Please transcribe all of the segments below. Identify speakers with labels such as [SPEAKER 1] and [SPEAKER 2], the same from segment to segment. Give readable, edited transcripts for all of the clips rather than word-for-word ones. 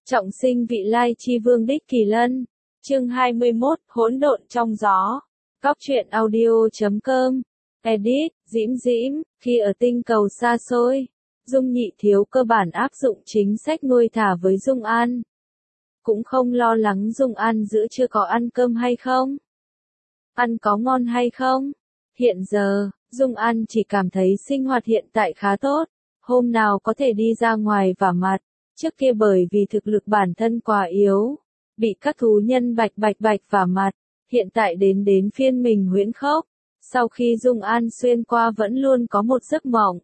[SPEAKER 1] Trọng sinh vị lai chi vương đích kỳ lân. Chương 21, hỗn độn trong gió. Cóc truyện audio.com. Edit, Dĩm, khi ở tinh cầu xa xôi, Dung Nhị Thiếu cơ bản áp dụng chính sách nuôi thả với Dung An. Cũng không lo lắng Dung An giữa chưa có ăn cơm hay không. Ăn có ngon hay không. Hiện giờ, Dung An chỉ cảm thấy sinh hoạt hiện tại khá tốt. Hôm nào có thể đi ra ngoài vả mặt. Trước kia bởi vì thực lực bản thân quá yếu, bị các thú nhân bạch vả mặt, hiện tại đến phiên mình huyễn khóc. Sau khi Dung An xuyên qua vẫn luôn có một giấc mộng.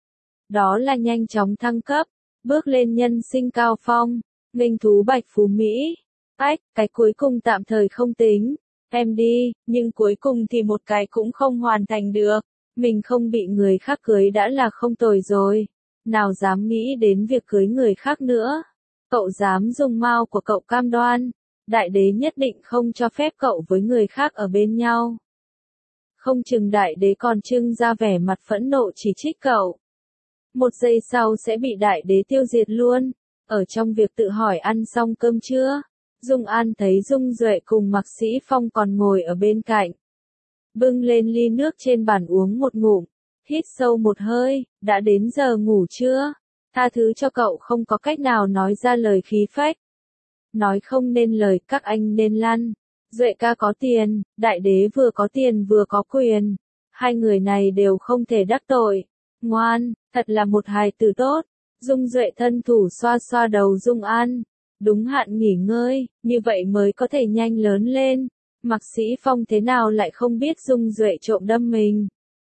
[SPEAKER 1] Đó là nhanh chóng thăng cấp, bước lên nhân sinh cao phong, nghênh thú bạch phú Mỹ. Cái cuối cùng tạm thời không tính, em đi, nhưng cuối cùng thì một cái cũng không hoàn thành được. Mình không bị người khác cưới đã là không tồi rồi. Nào dám nghĩ đến việc cưới người khác nữa. Cậu dám dùng mao của cậu cam đoan, đại đế nhất định không cho phép cậu với người khác ở bên nhau. Không chừng đại đế còn trưng ra vẻ mặt phẫn nộ chỉ trích cậu. Một giây sau sẽ bị đại đế tiêu diệt luôn. Ở trong việc tự hỏi ăn xong cơm chưa, Dung An thấy Dung Duệ cùng Mạc Sĩ Phong còn ngồi ở bên cạnh. Bưng lên ly nước trên bàn uống một ngụm. Hít sâu một hơi, đã đến giờ ngủ chưa? Tha thứ cho cậu không có cách nào nói ra lời khí phách. Nói không nên lời các anh nên lăn. Duệ ca có tiền, đại đế vừa có tiền vừa có quyền. Hai người này đều không thể đắc tội. Ngoan, thật là một hài tử tốt. Dung Duệ thân thủ xoa xoa đầu Dung An. Đúng hạn nghỉ ngơi, như vậy mới có thể nhanh lớn lên. Mạc Sĩ Phong thế nào lại không biết Dung Duệ trộm đâm mình.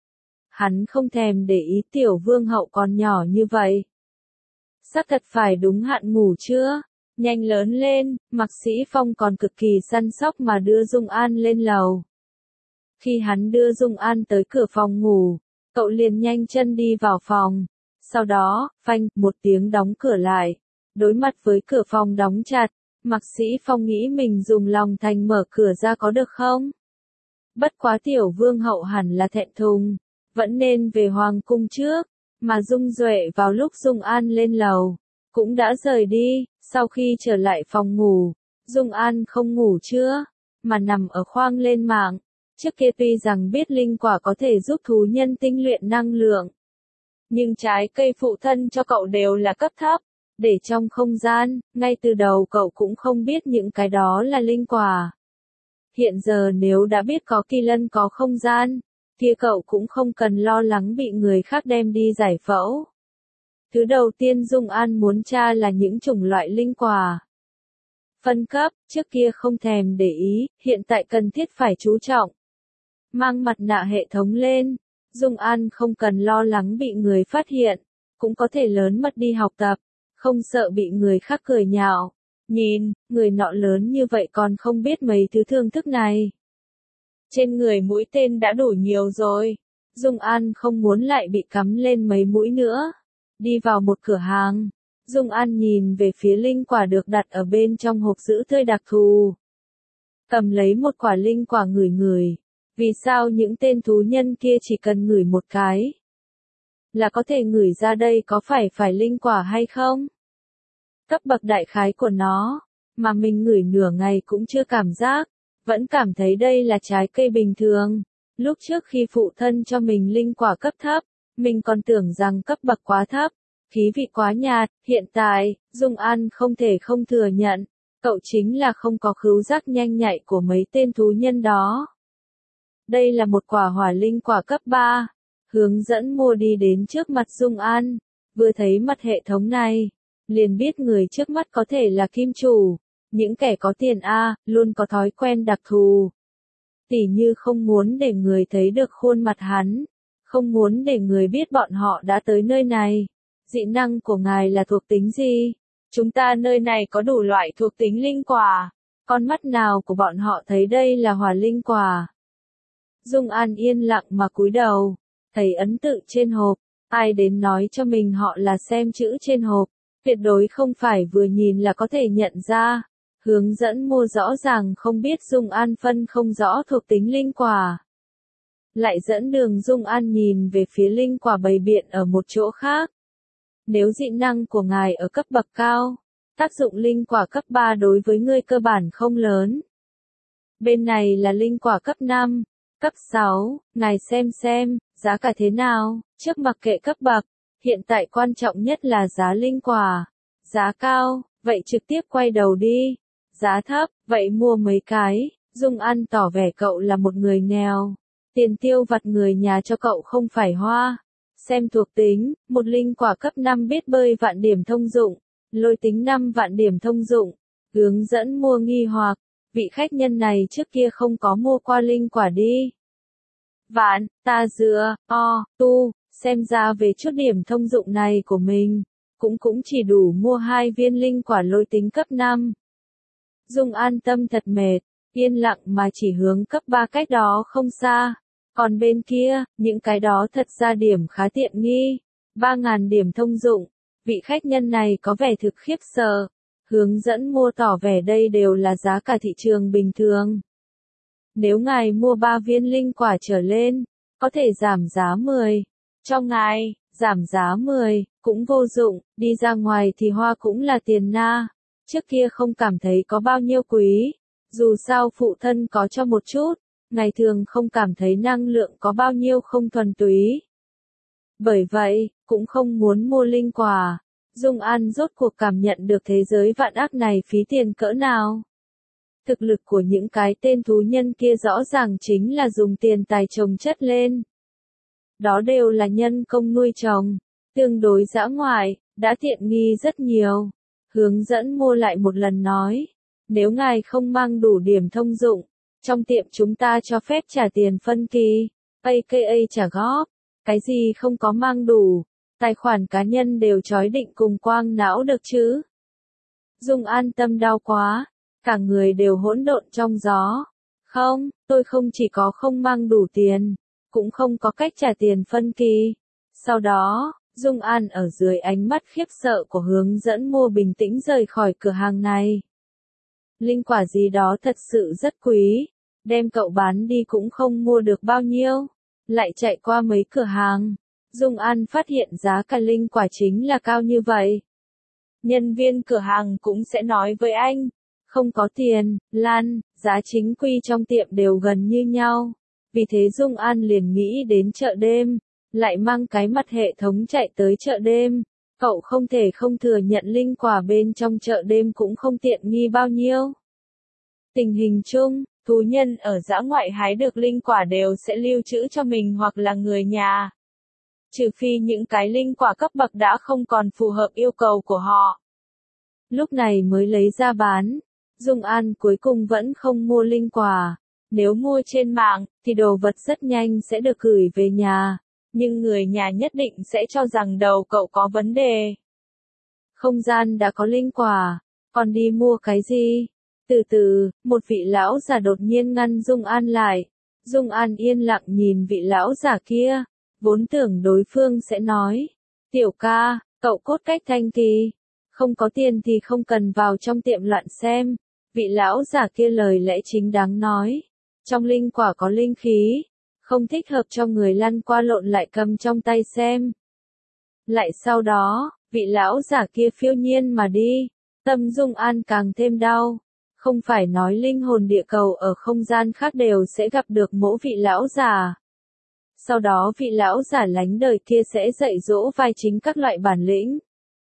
[SPEAKER 1] Hắn không thèm để ý tiểu vương hậu còn nhỏ như vậy. Sắp thật phải đúng hạn ngủ chưa? Nhanh lớn lên, Mạc Sĩ Phong còn cực kỳ săn sóc mà đưa Dung An lên lầu. Khi hắn đưa Dung An tới cửa phòng ngủ, cậu liền nhanh chân đi vào phòng. Sau đó, phanh, một tiếng đóng cửa lại. Đối mặt với cửa phòng đóng chặt, Mạc Sĩ Phong nghĩ mình dùng lòng thành mở cửa ra có được không? Bất quá tiểu vương hậu hẳn là thẹn thùng. Vẫn nên về hoàng cung trước, mà Dung Duệ vào lúc Dung An lên lầu, cũng đã rời đi. Sau khi trở lại phòng ngủ, Dung An không ngủ chưa, mà nằm ở khoang lên mạng. Trước kia tuy rằng biết linh quả có thể giúp thú nhân tinh luyện năng lượng, nhưng trái cây phụ thân cho cậu đều là cấp thấp, để trong không gian, ngay từ đầu cậu cũng không biết những cái đó là linh quả. Hiện giờ nếu đã biết có kỳ lân có không gian, kia cậu cũng không cần lo lắng bị người khác đem đi giải phẫu. Thứ đầu tiên Dung An muốn tra là những chủng loại linh quả. Phân cấp, trước kia không thèm để ý, hiện tại cần thiết phải chú trọng. Mang mặt nạ hệ thống lên, Dung An không cần lo lắng bị người phát hiện, cũng có thể lớn mật đi học tập, không sợ bị người khác cười nhạo. Nhìn, người nọ lớn như vậy còn không biết mấy thứ thương thức này. Trên người mũi tên đã đủ nhiều rồi. Dung An không muốn lại bị cắm lên mấy mũi nữa. Đi vào một cửa hàng. Dung An nhìn về phía linh quả được đặt ở bên trong hộp giữ tươi đặc thù. Cầm lấy một quả linh quả ngửi. Vì sao những tên thú nhân kia chỉ cần ngửi một cái là có thể ngửi ra đây có phải linh quả hay không? Cấp bậc đại khái của nó, mà mình ngửi nửa ngày cũng chưa cảm giác. Vẫn cảm thấy đây là trái cây bình thường. Lúc trước khi phụ thân cho mình linh quả cấp thấp, mình còn tưởng rằng cấp bậc quá thấp, khí vị quá nhạt. Hiện tại, Dung An không thể không thừa nhận, cậu chính là không có khứu giác nhanh nhạy của mấy tên thú nhân đó. Đây là một quả hỏa linh quả cấp 3. Hướng dẫn mua đi đến trước mặt Dung An, vừa thấy mặt hệ thống này, liền biết người trước mắt có thể là kim chủ. Những kẻ có tiền luôn có thói quen đặc thù. Tỉ như không muốn để người thấy được khuôn mặt hắn, không muốn để người biết bọn họ đã tới nơi này. Dị năng của ngài là thuộc tính gì? Chúng ta nơi này có đủ loại thuộc tính linh quả. Con mắt nào của bọn họ thấy đây là hỏa linh quả? Dung An yên lặng mà cúi đầu, thấy ấn tự trên hộp. Ai đến nói cho mình họ là xem chữ trên hộp, tuyệt đối không phải vừa nhìn là có thể nhận ra. Hướng dẫn mua rõ ràng không biết Dung An phân không rõ thuộc tính linh quả. Lại dẫn đường Dung An nhìn về phía linh quả bày biện ở một chỗ khác. Nếu dị năng của ngài ở cấp bậc cao, Tác dụng linh quả cấp 3 đối với ngươi cơ bản không lớn. Bên này là linh quả cấp 5, cấp 6, ngài xem, giá cả thế nào, trước mặc kệ cấp bậc, hiện tại quan trọng nhất là giá linh quả. Giá cao, vậy trực tiếp quay đầu đi. Giá thấp, vậy mua mấy cái. Dung An tỏ vẻ cậu là một người nghèo. Tiền tiêu vặt người nhà cho cậu không phải hoa. Xem thuộc tính, một linh quả cấp 5 biết bơi vạn điểm thông dụng, lôi tính 5 vạn điểm thông dụng, hướng dẫn mua nghi hoặc, vị khách nhân này trước kia không có mua qua linh quả đi. Vạn, ta dựa, tu, xem ra về chút điểm thông dụng này của mình, cũng chỉ đủ mua 2 viên linh quả lôi tính cấp 5. Dung An tâm thật mệt, yên lặng mà chỉ hướng cấp 3 cách đó không xa. Còn bên kia, những cái đó thật ra điểm khá tiện nghi. 3.000 điểm thông dụng, vị khách nhân này có vẻ thực khiếp sợ. Hướng dẫn mua tỏ vẻ đây đều là giá cả thị trường bình thường. Nếu ngài mua 3 viên linh quả trở lên, có thể giảm giá 10. Cho ngài, giảm giá 10, cũng vô dụng, đi ra ngoài thì hoa cũng là tiền na. Trước kia không cảm thấy có bao nhiêu quý. Dù sao phụ thân có cho một chút. Ngày thường không cảm thấy năng lượng có bao nhiêu không thuần túy. Bởi vậy, cũng không muốn mua linh quả. Dung An rốt cuộc cảm nhận được thế giới vạn ác này phí tiền cỡ nào. Thực lực của những cái tên thú nhân kia rõ ràng chính là dùng tiền tài trồng chất lên. Đó đều là nhân công nuôi trồng, tương đối dã ngoại, đã tiện nghi rất nhiều. Hướng dẫn mua lại một lần nói, nếu ngài không mang đủ điểm thông dụng, trong tiệm chúng ta cho phép trả tiền phân kỳ, aka trả góp, cái gì không có mang đủ, tài khoản cá nhân đều chói định cùng quang não được chứ. Dung An tâm đau quá, cả người đều hỗn độn trong gió. Không, tôi không chỉ có không mang đủ tiền, cũng không có cách trả tiền phân kỳ. Sau đó, Dung An ở dưới ánh mắt khiếp sợ của hướng dẫn mua bình tĩnh rời khỏi cửa hàng này. Linh quả gì đó thật sự rất quý, đem cậu bán đi cũng không mua được bao nhiêu, lại chạy qua mấy cửa hàng. Dung An phát hiện giá cả linh quả chính là cao như vậy. Nhân viên cửa hàng cũng sẽ nói với anh, không có tiền, Lan, giá chính quy trong tiệm đều gần như nhau. Vì thế Dung An liền nghĩ đến chợ đêm, lại mang cái mặt hệ thống chạy tới chợ đêm. Cậu không thể không thừa nhận linh quả bên trong chợ đêm cũng không tiện nghi bao nhiêu. Tình hình chung, thú nhân ở dã ngoại hái được linh quả đều sẽ lưu trữ cho mình hoặc là người nhà. Trừ phi những cái linh quả cấp bậc đã không còn phù hợp yêu cầu của họ. Lúc này mới lấy ra bán. Dung An cuối cùng vẫn không mua linh quả. Nếu mua trên mạng, thì đồ vật rất nhanh sẽ được gửi về nhà. Nhưng người nhà nhất định sẽ cho rằng đầu cậu có vấn đề. Không gian đã có linh quả, còn đi mua cái gì? Từ từ, một vị lão già đột nhiên ngăn Dung An lại. Dung An yên lặng nhìn vị lão già kia, vốn tưởng đối phương sẽ nói. Tiểu ca, cậu cốt cách thanh kỳ. Không có tiền thì không cần vào trong tiệm loạn xem. Vị lão già kia lời lẽ chính đáng nói. Trong linh quả có linh khí, không thích hợp cho người lăn qua lộn lại cầm trong tay xem. Lại sau đó, vị lão già kia phiêu nhiên mà đi. Tâm Dung An càng thêm đau. Không phải nói linh hồn địa cầu ở không gian khác đều sẽ gặp được mỗi vị lão già. Sau đó vị lão già lánh đời kia sẽ dạy dỗ vai chính các loại bản lĩnh.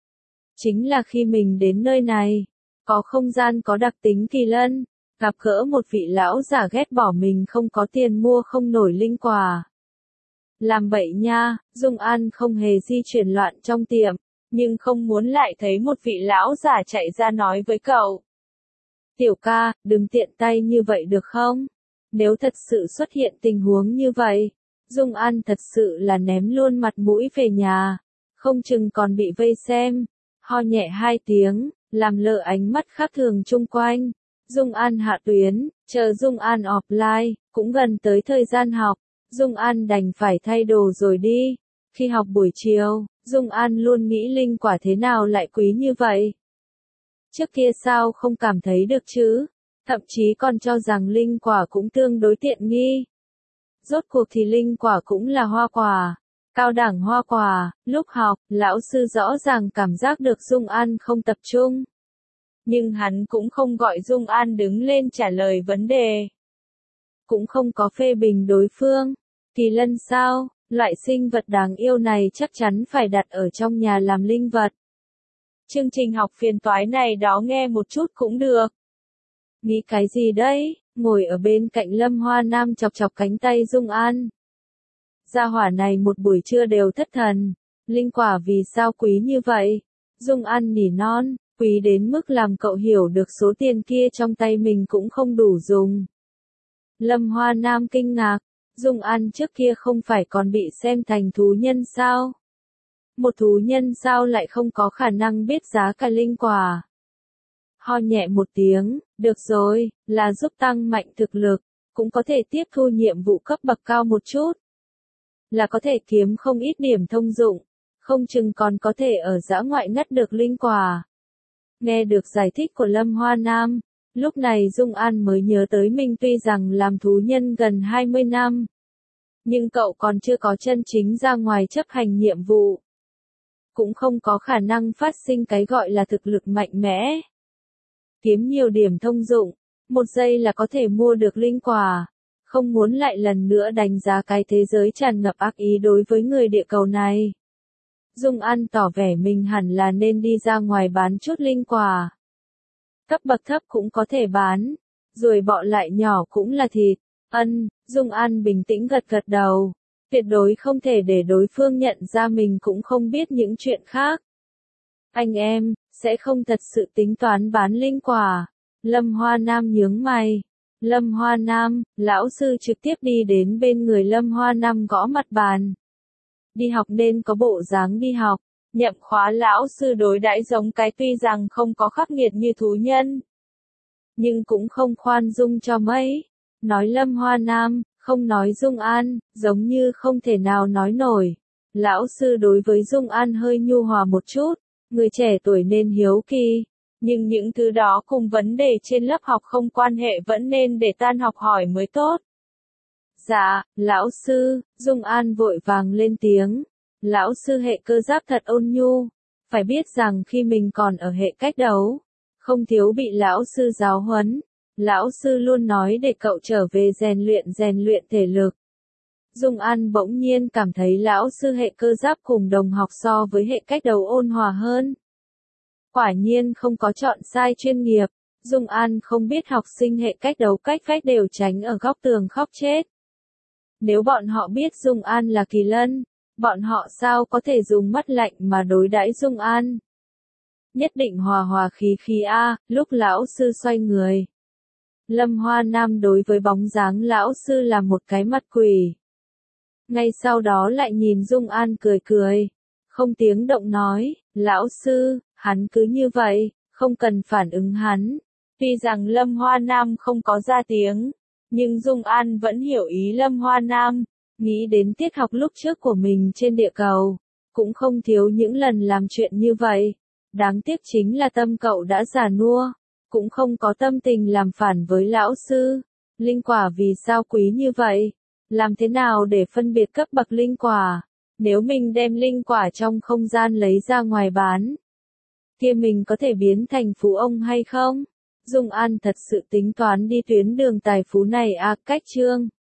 [SPEAKER 1] Chính là khi mình đến nơi này, có không gian có đặc tính kỳ lân, gặp gỡ một vị lão già ghét bỏ mình không có tiền mua không nổi linh quả. Làm bậy nha, Dung An không hề di chuyển loạn trong tiệm, nhưng không muốn lại thấy một vị lão già chạy ra nói với cậu. Tiểu ca, đừng tiện tay như vậy được không? Nếu thật sự xuất hiện tình huống như vậy, Dung An thật sự là ném luôn mặt mũi về nhà, không chừng còn bị vây xem. Ho nhẹ 2 tiếng, làm lờ ánh mắt khác thường chung quanh. Dung An hạ tuyến, chờ Dung An offline, cũng gần tới thời gian học. Dung An đành phải thay đồ rồi đi. Khi học buổi chiều, Dung An luôn nghĩ linh quả thế nào lại quý như vậy. Trước kia sao không cảm thấy được chứ? Thậm chí còn cho rằng linh quả cũng tương đối tiện nghi. Rốt cuộc thì linh quả cũng là hoa quả. Cao đẳng hoa quả, lúc học, lão sư rõ ràng cảm giác được Dung An không tập trung. Nhưng hắn cũng không gọi Dung An đứng lên trả lời vấn đề. Cũng không có phê bình đối phương. Kỳ lân sao, loại sinh vật đáng yêu này chắc chắn phải đặt ở trong nhà làm linh vật. Chương trình học phiền toái này đó nghe một chút cũng được. Nghĩ cái gì đấy, ngồi ở bên cạnh Lâm Hoa Nam chọc chọc cánh tay Dung An. Gia hỏa này một buổi trưa đều thất thần. Linh quả vì sao quý như vậy? Dung An nỉ non, quý đến mức làm cậu hiểu được số tiền kia trong tay mình cũng không đủ dùng. Lâm Hoa Nam kinh ngạc, Dung An trước kia không phải còn bị xem thành thú nhân sao? Một thú nhân sao lại không có khả năng biết giá cả linh quả? Ho nhẹ một tiếng, được rồi, là giúp tăng mạnh thực lực, cũng có thể tiếp thu nhiệm vụ cấp bậc cao một chút. Là có thể kiếm không ít điểm thông dụng, không chừng còn có thể ở dã ngoại ngắt được linh quả. Nghe được giải thích của Lâm Hoa Nam, lúc này Dung An mới nhớ tới mình tuy rằng làm thú nhân gần 20 năm. Nhưng cậu còn chưa có chân chính ra ngoài chấp hành nhiệm vụ. Cũng không có khả năng phát sinh cái gọi là thực lực mạnh mẽ. Kiếm nhiều điểm thông dụng, một giây là có thể mua được linh quả. Không muốn lại lần nữa đánh giá cái thế giới tràn ngập ác ý đối với người địa cầu này. Dung An tỏ vẻ mình hẳn là nên đi ra ngoài bán chút linh quả. Cấp bậc thấp cũng có thể bán, rồi bọ lại nhỏ cũng là thịt. Dung An bình tĩnh gật gật đầu. Tuyệt đối không thể để đối phương nhận ra mình cũng không biết những chuyện khác. Anh em, sẽ không thật sự tính toán bán linh quả. Lâm Hoa Nam nhướng mày. Lâm Hoa Nam, lão sư trực tiếp đi đến bên người Lâm Hoa Nam gõ mặt bàn. Đi học nên có bộ dáng đi học. Nhậm khóa lão sư đối đãi giống cái tuy rằng không có khắc nghiệt như thú nhân. Nhưng cũng không khoan dung cho mấy. Nói Lâm Hoa Nam, không nói Dung An, giống như không thể nào nói nổi. Lão sư đối với Dung An hơi nhu hòa một chút, người trẻ tuổi nên hiếu kỳ. Nhưng những thứ đó cùng vấn đề trên lớp học không quan hệ vẫn nên để tan học hỏi mới tốt. Dạ, lão sư, Dung An vội vàng lên tiếng. Lão sư hệ cơ giáp thật ôn nhu. Phải biết rằng khi mình còn ở hệ cách đấu, không thiếu bị lão sư giáo huấn. Lão sư luôn nói để cậu trở về rèn luyện thể lực. Dung An bỗng nhiên cảm thấy lão sư hệ cơ giáp cùng đồng học so với hệ cách đấu ôn hòa hơn. Quả nhiên không có chọn sai chuyên nghiệp. Dung An không biết học sinh hệ cách đấu cách phách đều tránh ở góc tường khóc chết. Nếu bọn họ biết Dung An là kỳ lân, bọn họ sao có thể dùng mắt lạnh mà đối đãi Dung An. Nhất định hòa hòa khí khí a. Lúc lão sư xoay người, Lâm Hoa Nam đối với bóng dáng lão sư là một cái mặt quỷ. Ngay sau đó lại nhìn Dung An cười cười, không tiếng động nói, lão sư, hắn cứ như vậy, không cần phản ứng hắn. Tuy rằng Lâm Hoa Nam không có ra tiếng, nhưng Dung An vẫn hiểu ý Lâm Hoa Nam, nghĩ đến tiết học lúc trước của mình trên địa cầu, cũng không thiếu những lần làm chuyện như vậy. Đáng tiếc chính là tâm cậu đã già nua, cũng không có tâm tình làm phản với lão sư. Linh quả vì sao quý như vậy? Làm thế nào để phân biệt cấp bậc linh quả? Nếu mình đem linh quả trong không gian lấy ra ngoài bán, kia mình có thể biến thành phú ông hay không? Dung An thật sự tính toán đi tuyến đường tài phú này à, cách chương